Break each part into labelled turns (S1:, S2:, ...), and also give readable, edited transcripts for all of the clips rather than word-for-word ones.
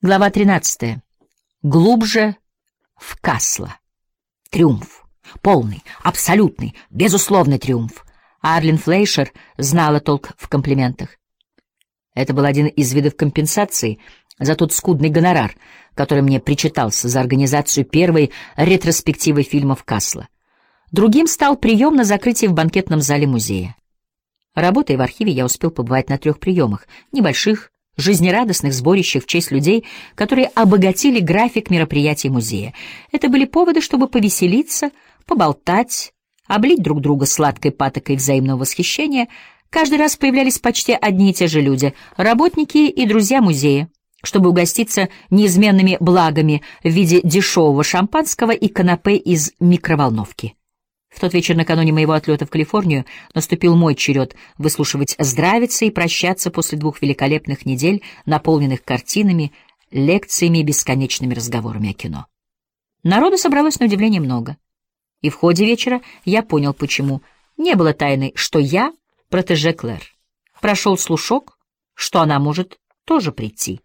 S1: Глава 13. Глубже в Касла. Триумф. Полный, абсолютный, безусловный триумф. Арлен Флейшер знала толк в комплиментах. Это был один из видов компенсации за тот скудный гонорар, который мне причитался за организацию первой ретроспективы фильмов Касла. Другим стал прием на закрытии в банкетном зале музея. Работая в архиве, я успел побывать на 3 приемах, небольших, жизнерадостных сборищах в честь людей, которые обогатили график мероприятий музея. Это были поводы, чтобы повеселиться, поболтать, облить друг друга сладкой патокой взаимного восхищения. Каждый раз появлялись почти одни и те же люди — работники и друзья музея, чтобы угоститься неизменными благами в виде дешевого шампанского и канапе из микроволновки. В тот вечер накануне моего отлета в Калифорнию наступил мой черед выслушивать здравицы и прощаться после 2 великолепных недель, наполненных картинами, лекциями и бесконечными разговорами о кино. Народу собралось на удивление много. И в ходе вечера я понял, почему. Не было тайны, что я протеже Клэр. Прошел слушок, что она может тоже прийти.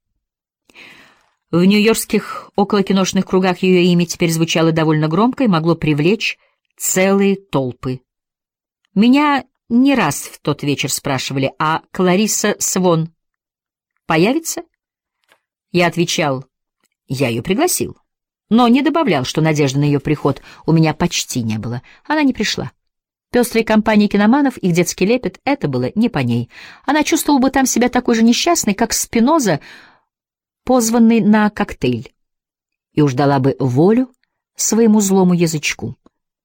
S1: В нью-йоркских околокиношных кругах ее имя теперь звучало довольно громко и могло привлечь целые толпы. Меня не раз в тот вечер спрашивали, а Кларисса Свон появится? Я отвечал, я ее пригласил, но не добавлял, что надежды на ее приход у меня почти не было. Она не пришла. Пестрые компании киноманов, их детский лепет — это было не по ней. Она чувствовала бы там себя такой же несчастной, как Спиноза, позванный на коктейль, и уж дала бы волю своему злому язычку.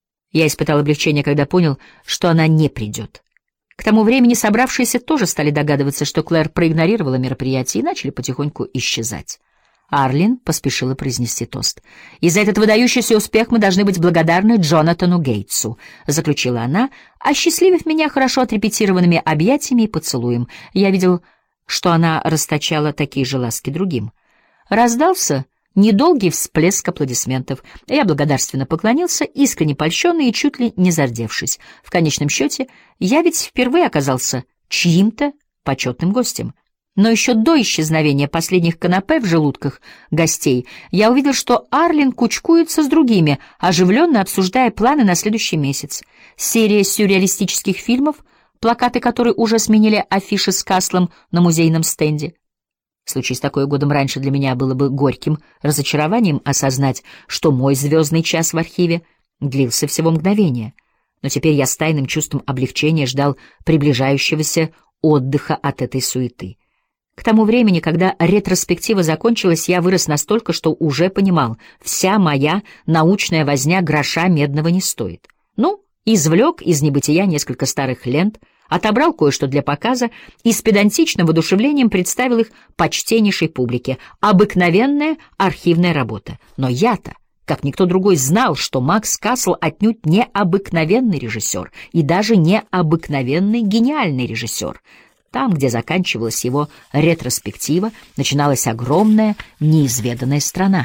S1: Я испытал облегчение, когда понял, что она не придет. К тому времени собравшиеся тоже стали догадываться, что Клэр проигнорировала мероприятие и начали потихоньку исчезать. Арлен поспешила произнести тост. «И за этот выдающийся успех мы должны быть благодарны Джонатану Гейтсу», — заключила она, осчастливив меня хорошо отрепетированными объятиями и поцелуем. Я видел, что она расточала такие же ласки другим. Раздался недолгий всплеск аплодисментов. Я благодарственно поклонился, искренне польщенный и чуть ли не зардевшись. В конечном счете, я ведь впервые оказался чьим-то почетным гостем. Но еще до исчезновения последних канапе в желудках гостей я увидел, что Арлен кучкуется с другими, оживленно обсуждая планы на следующий месяц. Серия сюрреалистических фильмов, плакаты которой уже сменили афиши с Каслом на музейном стенде. Случись такое годом раньше, для меня было бы горьким разочарованием осознать, что мой звездный час в архиве длился всего мгновение. Но теперь я с тайным чувством облегчения ждал приближающегося отдыха от этой суеты. К тому времени, когда ретроспектива закончилась, я вырос настолько, что уже понимал, вся моя научная возня гроша медного не стоит. Ну, извлек из небытия несколько старых лент, отобрал кое-что для показа и с педантичным воодушевлением представил их почтеннейшей публике. Обыкновенная архивная работа. Но я-то, как никто другой, знал, что Макс Кассел отнюдь не обыкновенный режиссер и даже не обыкновенный гениальный режиссер. Там, где заканчивалась его ретроспектива, начиналась огромная, неизведанная страна.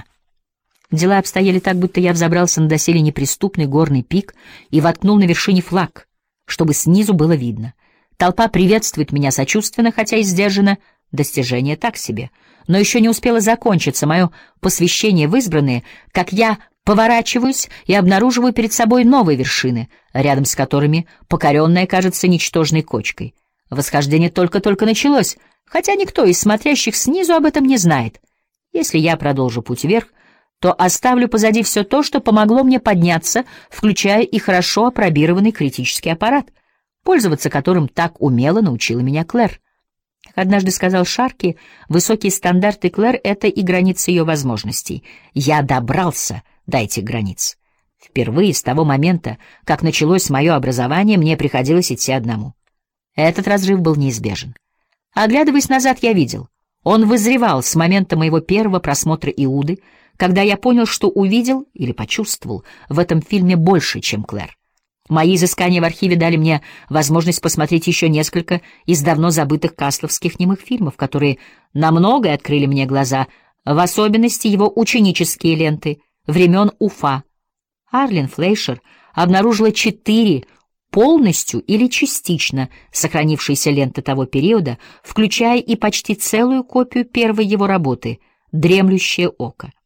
S1: Дела обстояли так, будто я взобрался на доселе неприступный горный пик и воткнул на вершине флаг, чтобы снизу было видно. Толпа приветствует меня сочувственно, хотя и сдержанно, достижение так себе. Но еще не успело закончиться мое посвящение в избранные, как я поворачиваюсь и обнаруживаю перед собой новые вершины, рядом с которыми покоренная кажется ничтожной кочкой. Восхождение только-только началось, хотя никто из смотрящих снизу об этом не знает. Если я продолжу путь вверх, то оставлю позади все то, что помогло мне подняться, включая и хорошо апробированный критический аппарат, пользоваться которым так умело научила меня Клэр. Как однажды сказал Шарки, высокие стандарты Клэр — это и границы ее возможностей. Я добрался до этих границ. Впервые с того момента, как началось мое образование, мне приходилось идти одному. Этот разрыв был неизбежен. Оглядываясь назад, я видел. Он вызревал с момента моего первого просмотра «Иуды», когда я понял, что увидел или почувствовал в этом фильме больше, чем Клэр. Мои изыскания в архиве дали мне возможность посмотреть еще несколько из давно забытых касловских немых фильмов, которые на многое открыли мне глаза, в особенности его ученические ленты времен Уфа. Арлен Флейшер обнаружила 4 полностью или частично сохранившиеся ленты того периода, включая и почти целую копию первой его работы дремлющее око.